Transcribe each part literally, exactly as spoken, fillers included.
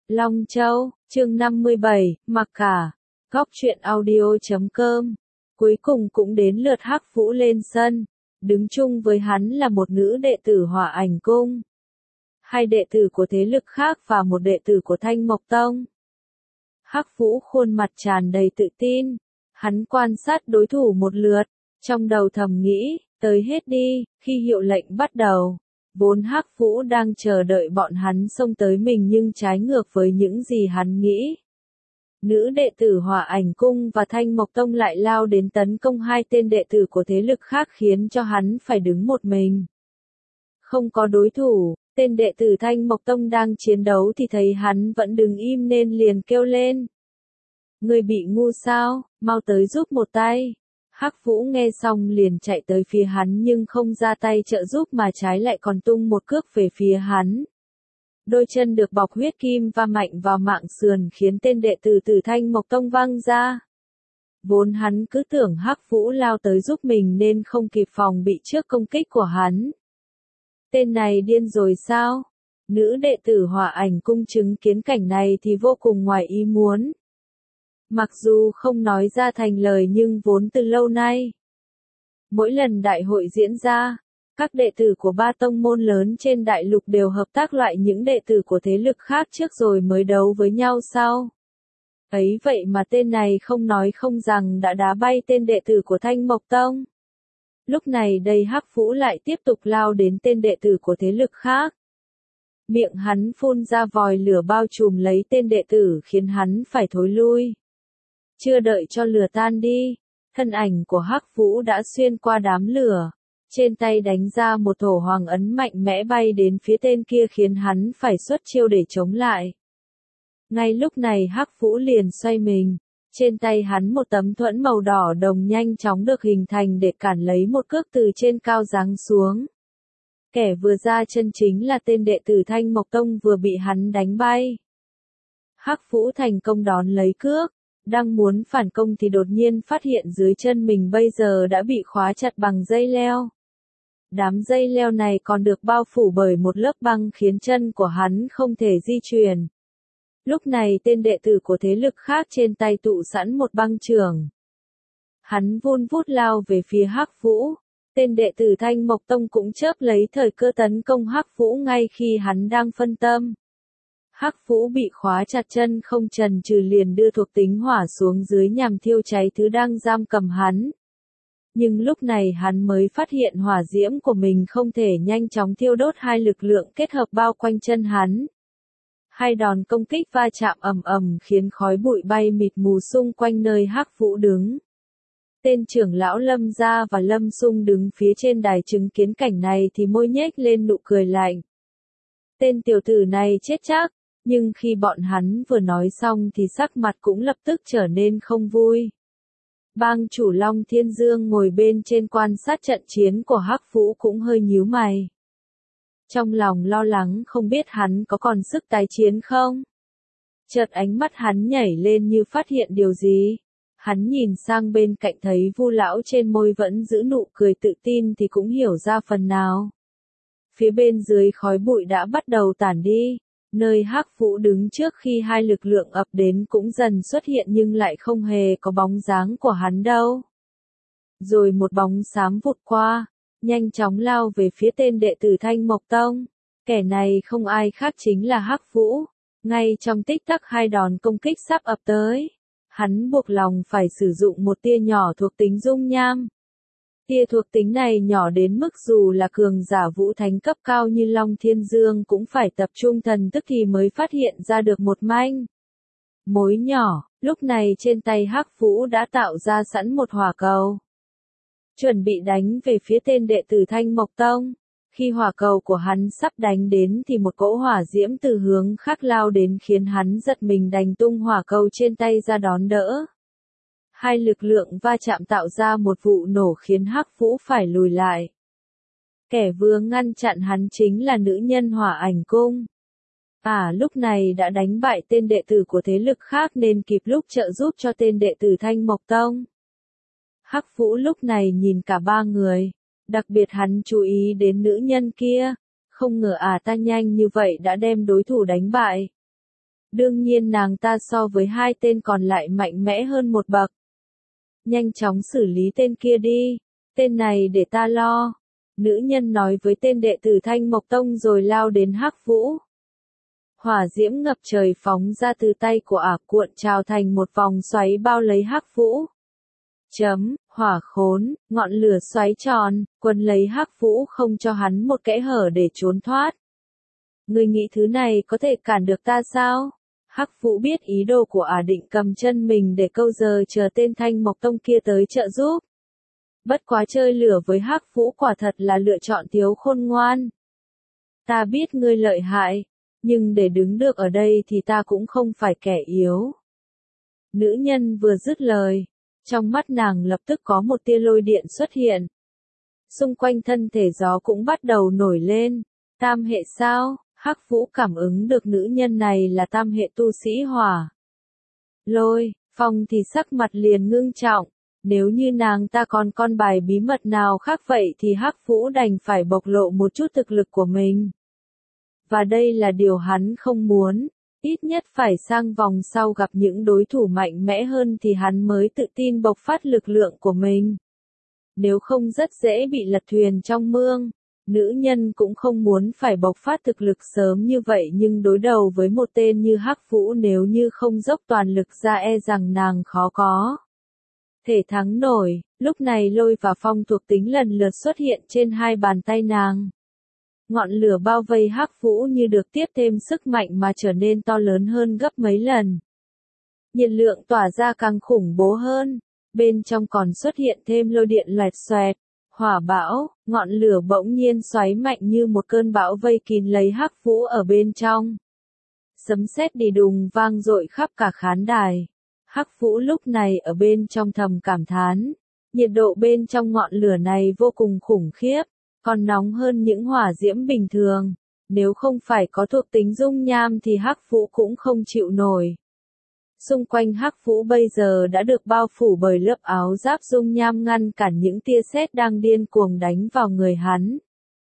Long Châu, chương năm mươi bảy, mặc cả. Góc truyện audio chấm com. Cuối cùng cũng đến lượt Hắc Vũ lên sân. Đứng chung với hắn là một nữ đệ tử Hỏa Ảnh Cung, hai đệ tử của thế lực khác và một đệ tử của Thanh Mộc Tông. Hắc Vũ khuôn mặt tràn đầy tự tin. Hắn quan sát đối thủ một lượt, trong đầu thầm nghĩ, tới hết đi. Khi hiệu lệnh bắt đầu, vốn Hắc Vũ đang chờ đợi bọn hắn xông tới mình, nhưng trái ngược với những gì hắn nghĩ. Nữ đệ tử Hỏa Ảnh Cung và Thanh Mộc Tông lại lao đến tấn công hai tên đệ tử của thế lực khác, khiến cho hắn phải đứng một mình. Không có đối thủ, tên đệ tử Thanh Mộc Tông đang chiến đấu thì thấy hắn vẫn đứng im nên liền kêu lên. Người bị ngu sao, mau tới giúp một tay. Hắc Vũ nghe xong liền chạy tới phía hắn, nhưng không ra tay trợ giúp mà trái lại còn tung một cước về phía hắn. Đôi chân được bọc huyết kim va mạnh vào mạng sườn khiến tên đệ tử từ Thanh Mộc Tông văng ra. Vốn hắn cứ tưởng Hắc Vũ lao tới giúp mình nên không kịp phòng bị trước công kích của hắn. Tên này điên rồi sao? Nữ đệ tử Hỏa Ảnh Cung chứng kiến cảnh này thì vô cùng ngoài ý muốn. Mặc dù không nói ra thành lời nhưng vốn từ lâu nay, mỗi lần đại hội diễn ra, các đệ tử của ba tông môn lớn trên đại lục đều hợp tác loại những đệ tử của thế lực khác trước rồi mới đấu với nhau sau. Ấy vậy mà tên này không nói không rằng đã đá bay tên đệ tử của Thanh Mộc Tông. Lúc này đây Hắc Vũ lại tiếp tục lao đến tên đệ tử của thế lực khác. Miệng hắn phun ra vòi lửa bao trùm lấy tên đệ tử khiến hắn phải thối lui. Chưa đợi cho lửa tan đi, thân ảnh của Hắc Vũ đã xuyên qua đám lửa. Trên tay đánh ra một thổ hoàng ấn mạnh mẽ bay đến phía tên kia khiến hắn phải xuất chiêu để chống lại. Ngay lúc này Hắc Vũ liền xoay mình. Trên tay hắn một tấm thuẫn màu đỏ đồng nhanh chóng được hình thành để cản lấy một cước từ trên cao giáng xuống. Kẻ vừa ra chân chính là tên đệ tử Thanh Mộc Tông vừa bị hắn đánh bay. Hắc Vũ thành công đón lấy cước. Đang muốn phản công thì đột nhiên phát hiện dưới chân mình bây giờ đã bị khóa chặt bằng dây leo. Đám dây leo này còn được bao phủ bởi một lớp băng khiến chân của hắn không thể di chuyển. Lúc này tên đệ tử của thế lực khác trên tay tụ sẵn một băng chưởng. Hắn vun vút lao về phía Hắc Vũ. Tên đệ tử Thanh Mộc Tông cũng chớp lấy thời cơ tấn công Hắc Vũ ngay khi hắn đang phân tâm. Hắc Vũ bị khóa chặt chân không chần chừ liền đưa thuộc tính hỏa xuống dưới nhằm thiêu cháy thứ đang giam cầm hắn. Nhưng lúc này hắn mới phát hiện hỏa diễm của mình không thể nhanh chóng thiêu đốt hai lực lượng kết hợp bao quanh chân hắn. Hai đòn công kích va chạm ầm ầm khiến khói bụi bay mịt mù xung quanh nơi Hắc Vũ đứng. Tên trưởng lão Lâm Gia và Lâm Sung đứng phía trên đài chứng kiến cảnh này thì môi nhếch lên nụ cười lạnh. Tên tiểu tử này chết chắc. Nhưng khi bọn hắn vừa nói xong thì sắc mặt cũng lập tức trở nên không vui. Bang chủ Long Thiên Dương ngồi bên trên quan sát trận chiến của Hắc Vũ cũng hơi nhíu mày. Trong lòng lo lắng không biết hắn có còn sức tái chiến không. Chợt ánh mắt hắn nhảy lên như phát hiện điều gì. Hắn nhìn sang bên cạnh thấy Vu lão trên môi vẫn giữ nụ cười tự tin thì cũng hiểu ra phần nào. Phía bên dưới khói bụi đã bắt đầu tản đi. Nơi Hắc Vũ đứng trước khi hai lực lượng ập đến cũng dần xuất hiện nhưng lại không hề có bóng dáng của hắn đâu. Rồi một bóng xám vụt qua, nhanh chóng lao về phía tên đệ tử Thanh Mộc Tông. Kẻ này không ai khác chính là Hắc Vũ. Ngay trong tích tắc hai đòn công kích sắp ập tới, hắn buộc lòng phải sử dụng một tia nhỏ thuộc tính dung nham. Tia thuộc tính này nhỏ đến mức dù là cường giả vũ thánh cấp cao như Long Thiên Dương cũng phải tập trung thần tức thì mới phát hiện ra được một manh mối nhỏ. Lúc này trên tay Hắc Vũ đã tạo ra sẵn một hỏa cầu, chuẩn bị đánh về phía tên đệ tử Thanh Mộc Tông. Khi hỏa cầu của hắn sắp đánh đến thì một cỗ hỏa diễm từ hướng khác lao đến khiến hắn giật mình đành tung hỏa cầu trên tay ra đón đỡ. Hai lực lượng va chạm tạo ra một vụ nổ khiến Hắc Vũ phải lùi lại. Kẻ vừa ngăn chặn hắn chính là nữ nhân Hỏa Ảnh Cung. À lúc này đã đánh bại tên đệ tử của thế lực khác nên kịp lúc trợ giúp cho tên đệ tử Thanh Mộc Tông. Hắc Vũ lúc này nhìn cả ba người, đặc biệt hắn chú ý đến nữ nhân kia. Không ngờ à ta nhanh như vậy đã đem đối thủ đánh bại. Đương nhiên nàng ta so với hai tên còn lại mạnh mẽ hơn một bậc. Nhanh chóng xử lý tên kia đi, tên này để ta lo. Nữ nhân nói với tên đệ tử Thanh Mộc Tông rồi lao đến Hắc Vũ. Hỏa diễm ngập trời phóng ra từ tay của ả cuộn trào thành một vòng xoáy bao lấy Hắc Vũ. Chấm, hỏa khốn, ngọn lửa xoáy tròn, quấn lấy Hắc Vũ không cho hắn một kẽ hở để trốn thoát. Ngươi nghĩ thứ này có thể cản được ta sao? Hắc Vũ biết ý đồ của ả định cầm chân mình để câu giờ chờ tên Thanh Mộc Tông kia tới trợ giúp. Bất quá chơi lửa với Hắc Vũ quả thật là lựa chọn thiếu khôn ngoan. Ta biết ngươi lợi hại, nhưng để đứng được ở đây thì ta cũng không phải kẻ yếu. Nữ nhân vừa dứt lời, trong mắt nàng lập tức có một tia lôi điện xuất hiện. Xung quanh thân thể gió cũng bắt đầu nổi lên. Tam hệ sao? Hắc Vũ cảm ứng được nữ nhân này là tam hệ tu sĩ hỏa. Lôi, phong thì sắc mặt liền ngưng trọng. Nếu như nàng ta còn con bài bí mật nào khác vậy thì Hắc Vũ đành phải bộc lộ một chút thực lực của mình. Và đây là điều hắn không muốn. Ít nhất phải sang vòng sau gặp những đối thủ mạnh mẽ hơn thì hắn mới tự tin bộc phát lực lượng của mình. Nếu không rất dễ bị lật thuyền trong mương. Nữ nhân cũng không muốn phải bộc phát thực lực sớm như vậy nhưng đối đầu với một tên như Hắc Vũ nếu như không dốc toàn lực ra e rằng nàng khó có thể thắng nổi. Lúc này lôi và phong thuộc tính lần lượt xuất hiện trên hai bàn tay nàng. Ngọn lửa bao vây Hắc Vũ như được tiếp thêm sức mạnh mà trở nên to lớn hơn gấp mấy lần. Nhiệt lượng tỏa ra càng khủng bố hơn, bên trong còn xuất hiện thêm lôi điện loẹt xoẹt, hỏa bão, ngọn lửa bỗng nhiên xoáy mạnh như một cơn bão vây kín lấy Hắc Vũ ở bên trong. Sấm sét đi đùng vang dội khắp cả khán đài. Hắc Vũ lúc này ở bên trong thầm cảm thán, nhiệt độ bên trong ngọn lửa này vô cùng khủng khiếp, còn nóng hơn những hỏa diễm bình thường. Nếu không phải có thuộc tính dung nham thì Hắc Vũ cũng không chịu nổi. Xung quanh Hắc Vũ bây giờ đã được bao phủ bởi lớp áo giáp dung nham ngăn cản những tia sét đang điên cuồng đánh vào người hắn.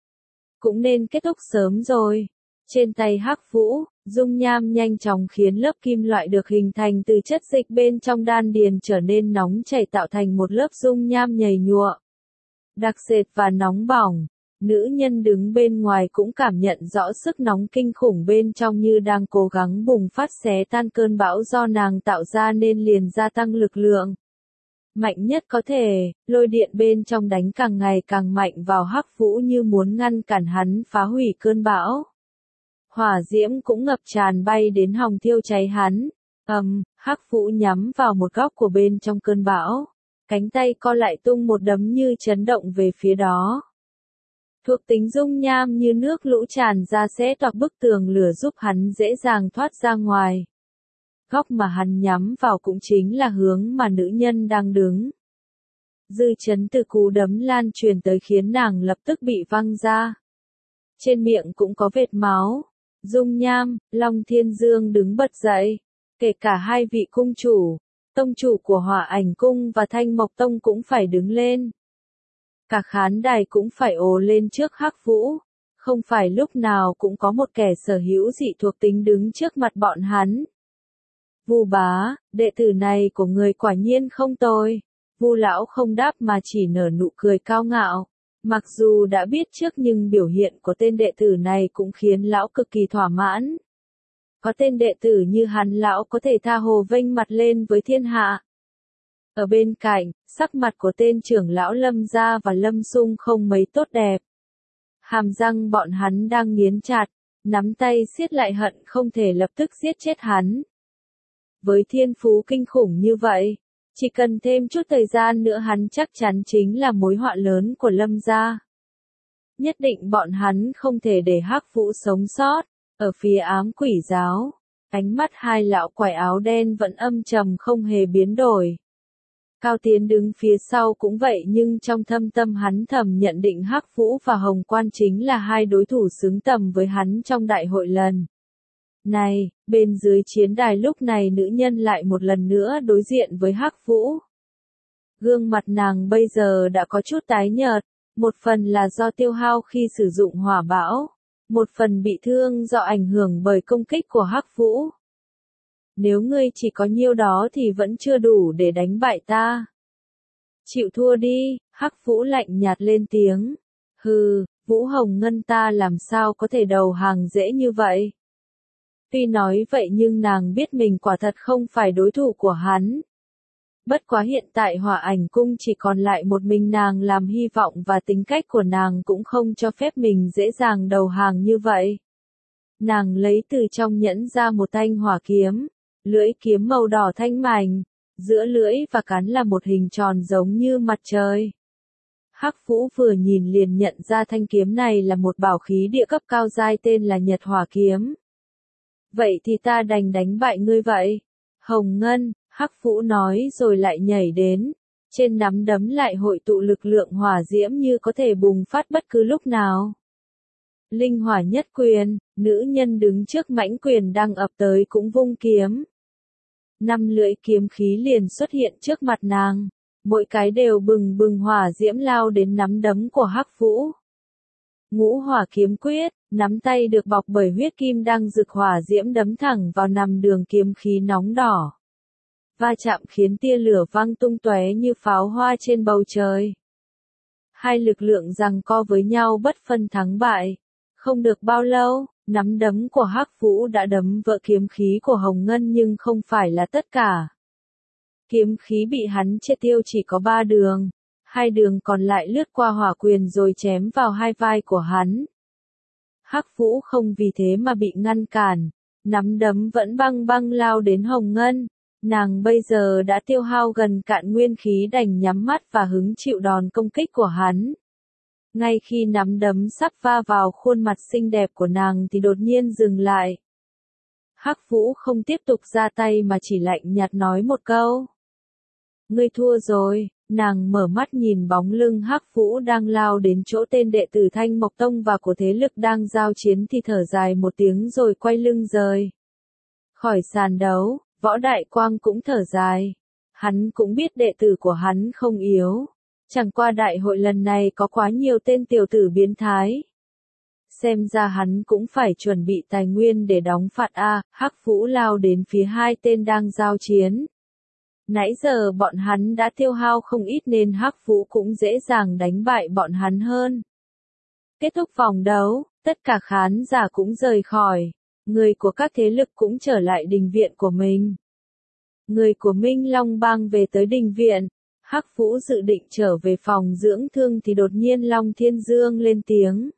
Cũng nên kết thúc sớm rồi. Trên tay Hắc Vũ, dung nham nhanh chóng khiến lớp kim loại được hình thành từ chất dịch bên trong đan điền trở nên nóng chảy tạo thành một lớp dung nham nhầy nhụa, đặc sệt và nóng bỏng. Nữ nhân đứng bên ngoài cũng cảm nhận rõ sức nóng kinh khủng bên trong như đang cố gắng bùng phát xé tan cơn bão do nàng tạo ra nên liền gia tăng lực lượng. Mạnh nhất có thể, lôi điện bên trong đánh càng ngày càng mạnh vào Hắc Vũ như muốn ngăn cản hắn phá hủy cơn bão. Hỏa diễm cũng ngập tràn bay đến hòng thiêu cháy hắn. Ầm, um, Hắc Vũ nhắm vào một góc của bên trong cơn bão. Cánh tay co lại tung một đấm như chấn động về phía đó. Thuộc tính dung nham như nước lũ tràn ra xé toạc bức tường lửa giúp hắn dễ dàng thoát ra ngoài. Góc mà hắn nhắm vào cũng chính là hướng mà nữ nhân đang đứng. Dư chấn từ cú đấm lan truyền tới khiến nàng lập tức bị văng ra. Trên miệng cũng có vệt máu. Dung nham, Long Thiên Dương đứng bật dậy. Kể cả hai vị cung chủ, tông chủ của Hỏa Ảnh Cung và Thanh Mộc Tông cũng phải đứng lên. Cả khán đài cũng phải ồ lên trước Hắc Vũ. Không phải lúc nào cũng có một kẻ sở hữu dị thuộc tính đứng trước mặt bọn hắn. Vu bá, đệ tử này của người quả nhiên không tồi. Vu lão không đáp mà chỉ nở nụ cười cao ngạo. Mặc dù đã biết trước nhưng biểu hiện của tên đệ tử này cũng khiến lão cực kỳ thỏa mãn. Có tên đệ tử như hắn lão có thể tha hồ vênh mặt lên với thiên hạ. Ở bên cạnh, sắc mặt của tên trưởng lão Lâm Gia và Lâm Sung không mấy tốt đẹp. Hàm răng bọn hắn đang nghiến chặt, nắm tay siết lại hận không thể lập tức giết chết hắn. Với thiên phú kinh khủng như vậy, chỉ cần thêm chút thời gian nữa hắn chắc chắn chính là mối họa lớn của Lâm Gia. Nhất định bọn hắn không thể để Hắc Vũ sống sót. Ở phía ám quỷ giáo, ánh mắt hai lão quải áo đen vẫn âm trầm không hề biến đổi. Cao Tiến đứng phía sau cũng vậy nhưng trong thâm tâm hắn thầm nhận định Hắc Vũ và Hồng Quan chính là hai đối thủ xứng tầm với hắn trong đại hội lần này. Bên dưới chiến đài lúc này nữ nhân lại một lần nữa đối diện với Hắc Vũ. Gương mặt nàng bây giờ đã có chút tái nhợt, một phần là do tiêu hao khi sử dụng hỏa bão, một phần bị thương do ảnh hưởng bởi công kích của Hắc Vũ. Nếu ngươi chỉ có nhiêu đó thì vẫn chưa đủ để đánh bại ta. Chịu thua đi, Hắc Vũ lạnh nhạt lên tiếng. Hừ, Vũ Hồng Ngân ta làm sao có thể đầu hàng dễ như vậy? Tuy nói vậy nhưng nàng biết mình quả thật không phải đối thủ của hắn. Bất quá hiện tại Hỏa Ảnh Cung chỉ còn lại một mình nàng làm hy vọng và tính cách của nàng cũng không cho phép mình dễ dàng đầu hàng như vậy. Nàng lấy từ trong nhẫn ra một thanh hỏa kiếm, lưỡi kiếm màu đỏ thanh mảnh, giữa lưỡi và cán là một hình tròn giống như mặt trời. Hắc Vũ vừa nhìn liền nhận ra thanh kiếm này là một bảo khí địa cấp cao giai tên là Nhật Hỏa Kiếm. Vậy thì ta đành đánh bại ngươi vậy. Hồng Ngân, Hắc Vũ nói rồi lại nhảy đến. Trên nắm đấm lại hội tụ lực lượng hỏa diễm như có thể bùng phát bất cứ lúc nào. Linh hỏa nhất quyền, nữ nhân đứng trước mãnh quyền đang ập tới cũng vung kiếm. Năm lưỡi kiếm khí liền xuất hiện trước mặt nàng. Mỗi cái đều bừng bừng hỏa diễm lao đến nắm đấm của Hắc Vũ. Ngũ hỏa kiếm quyết, nắm tay được bọc bởi huyết kim đang rực hỏa diễm đấm thẳng vào nằm đường kiếm khí nóng đỏ. Va chạm khiến tia lửa văng tung tóe như pháo hoa trên bầu trời. Hai lực lượng giằng co với nhau bất phân thắng bại. Không được bao lâu, nắm đấm của Hắc Vũ đã đấm vỡ kiếm khí của Hồng Ngân nhưng không phải là tất cả. Kiếm khí bị hắn triệt tiêu chỉ có ba đường, hai đường còn lại lướt qua hỏa quyền rồi chém vào hai vai của hắn. Hắc Vũ không vì thế mà bị ngăn cản, nắm đấm vẫn băng băng lao đến Hồng Ngân. Nàng bây giờ đã tiêu hao gần cạn nguyên khí đành nhắm mắt và hứng chịu đòn công kích của hắn. Ngay khi nắm đấm sắp va vào khuôn mặt xinh đẹp của nàng thì đột nhiên dừng lại. Hắc Vũ không tiếp tục ra tay mà chỉ lạnh nhạt nói một câu. Ngươi thua rồi, nàng mở mắt nhìn bóng lưng Hắc Vũ đang lao đến chỗ tên đệ tử Thanh Mộc Tông và của thế lực đang giao chiến thì thở dài một tiếng rồi quay lưng rời. Khỏi sàn đấu, Võ Đại Quang cũng thở dài. Hắn cũng biết đệ tử của hắn không yếu. Chẳng qua đại hội lần này có quá nhiều tên tiểu tử biến thái. Xem ra hắn cũng phải chuẩn bị tài nguyên để đóng phạt a. Hắc Vũ lao đến phía hai tên đang giao chiến. Nãy giờ bọn hắn đã tiêu hao không ít nên Hắc Vũ cũng dễ dàng đánh bại bọn hắn hơn. Kết thúc vòng đấu, tất cả khán giả cũng rời khỏi. Người của các thế lực cũng trở lại đình viện của mình. Người của Minh Long Bang về tới đình viện. Hắc Vũ dự định trở về phòng dưỡng thương thì đột nhiên Long Thiên Dương lên tiếng.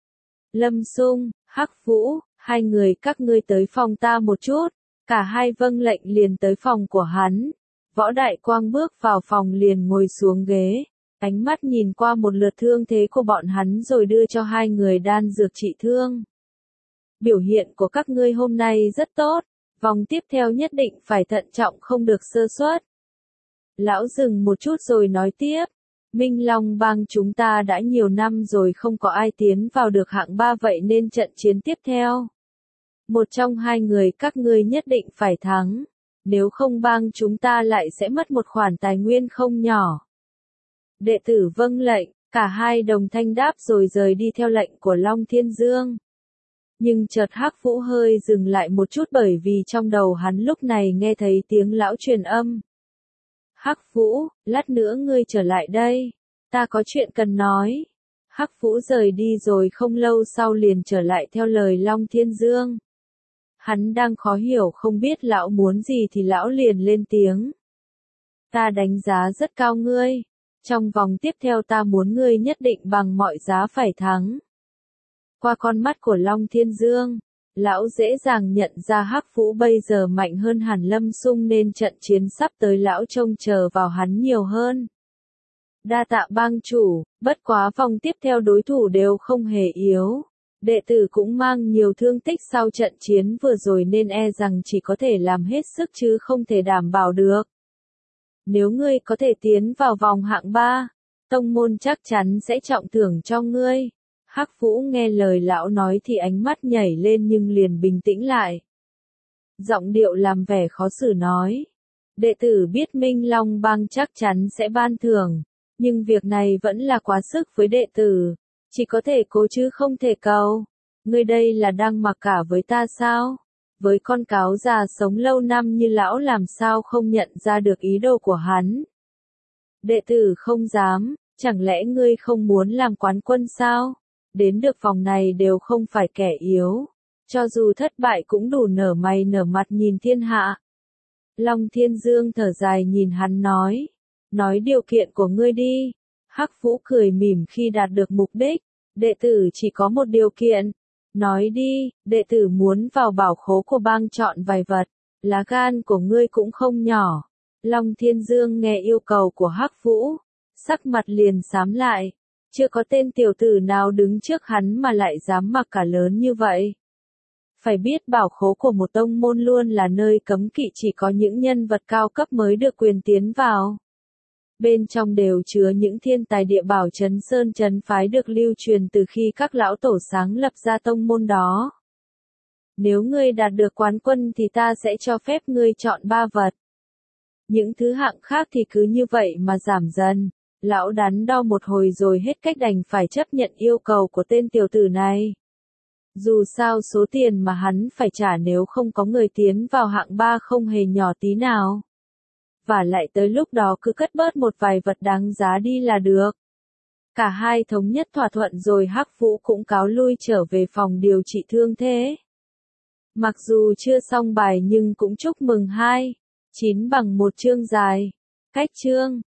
Lâm Sung, Hắc Vũ, hai người các ngươi tới phòng ta một chút. Cả hai vâng lệnh liền tới phòng của hắn. Võ Đại Quang bước vào phòng liền ngồi xuống ghế. Ánh mắt nhìn qua một lượt thương thế của bọn hắn rồi đưa cho hai người đan dược trị thương. Biểu hiện của các ngươi hôm nay rất tốt. Vòng tiếp theo nhất định phải thận trọng không được sơ suất. Lão dừng một chút rồi nói tiếp. Minh Long Bang chúng ta đã nhiều năm rồi không có ai tiến vào được hạng ba vậy nên trận chiến tiếp theo. Một trong hai người các ngươi nhất định phải thắng. Nếu không bang chúng ta lại sẽ mất một khoản tài nguyên không nhỏ. Đệ tử vâng lệnh, cả hai đồng thanh đáp rồi rời đi theo lệnh của Long Thiên Dương. Nhưng chợt Hắc Vũ hơi dừng lại một chút bởi vì trong đầu hắn lúc này nghe thấy tiếng lão truyền âm. Hắc Vũ, lát nữa ngươi trở lại đây. Ta có chuyện cần nói. Hắc Vũ rời đi rồi không lâu sau liền trở lại theo lời Long Thiên Dương. Hắn đang khó hiểu không biết lão muốn gì thì lão liền lên tiếng. Ta đánh giá rất cao ngươi. Trong vòng tiếp theo ta muốn ngươi nhất định bằng mọi giá phải thắng. Qua con mắt của Long Thiên Dương, lão dễ dàng nhận ra Hắc Vũ bây giờ mạnh hơn hẳn Lâm Sung nên trận chiến sắp tới lão trông chờ vào hắn nhiều hơn. Đa tạ bang chủ, bất quá vòng tiếp theo đối thủ đều không hề yếu. Đệ tử cũng mang nhiều thương tích sau trận chiến vừa rồi nên e rằng chỉ có thể làm hết sức chứ không thể đảm bảo được. Nếu ngươi có thể tiến vào vòng hạng ba, tông môn chắc chắn sẽ trọng thưởng cho ngươi. Hắc Vũ nghe lời lão nói thì ánh mắt nhảy lên nhưng liền bình tĩnh lại. Giọng điệu làm vẻ khó xử nói. Đệ tử biết Minh Long Bang chắc chắn sẽ ban thưởng, nhưng việc này vẫn là quá sức với đệ tử. Chỉ có thể cố chứ không thể cầu. Ngươi đây là đang mặc cả với ta sao? Với con cáo già sống lâu năm như lão làm sao không nhận ra được ý đồ của hắn. Đệ tử không dám, chẳng lẽ ngươi không muốn làm quán quân sao? Đến được phòng này đều không phải kẻ yếu. Cho dù thất bại cũng đủ nở mày nở mặt nhìn thiên hạ. Long Thiên Dương thở dài nhìn hắn nói. Nói điều kiện của ngươi đi. Hắc Vũ cười mỉm khi đạt được mục đích. Đệ tử chỉ có một điều kiện. Nói đi, đệ tử muốn vào bảo khố của bang chọn vài vật. Lá gan của ngươi cũng không nhỏ. Long Thiên Dương nghe yêu cầu của Hắc Vũ. Sắc mặt liền xám lại. Chưa có tên tiểu tử nào đứng trước hắn mà lại dám mặc cả lớn như vậy. Phải biết bảo khố của một tông môn luôn là nơi cấm kỵ, chỉ có những nhân vật cao cấp mới được quyền tiến vào. Bên trong đều chứa những thiên tài địa bảo Trấn Sơn Trấn Phái được lưu truyền từ khi các lão tổ sáng lập ra tông môn đó. Nếu ngươi đạt được quán quân thì ta sẽ cho phép ngươi chọn ba vật. Những thứ hạng khác thì cứ như vậy mà giảm dần. Lão đắn đo một hồi rồi hết cách đành phải chấp nhận yêu cầu của tên tiểu tử này. Dù sao số tiền mà hắn phải trả nếu không có người tiến vào hạng ba không hề nhỏ tí nào. Và lại tới lúc đó cứ cất bớt một vài vật đáng giá đi là được. Cả hai thống nhất thỏa thuận rồi Hắc Vũ cũng cáo lui trở về phòng điều trị thương thế. Mặc dù chưa xong bài nhưng cũng chúc mừng hai, chín bằng một chương dài. Cách chương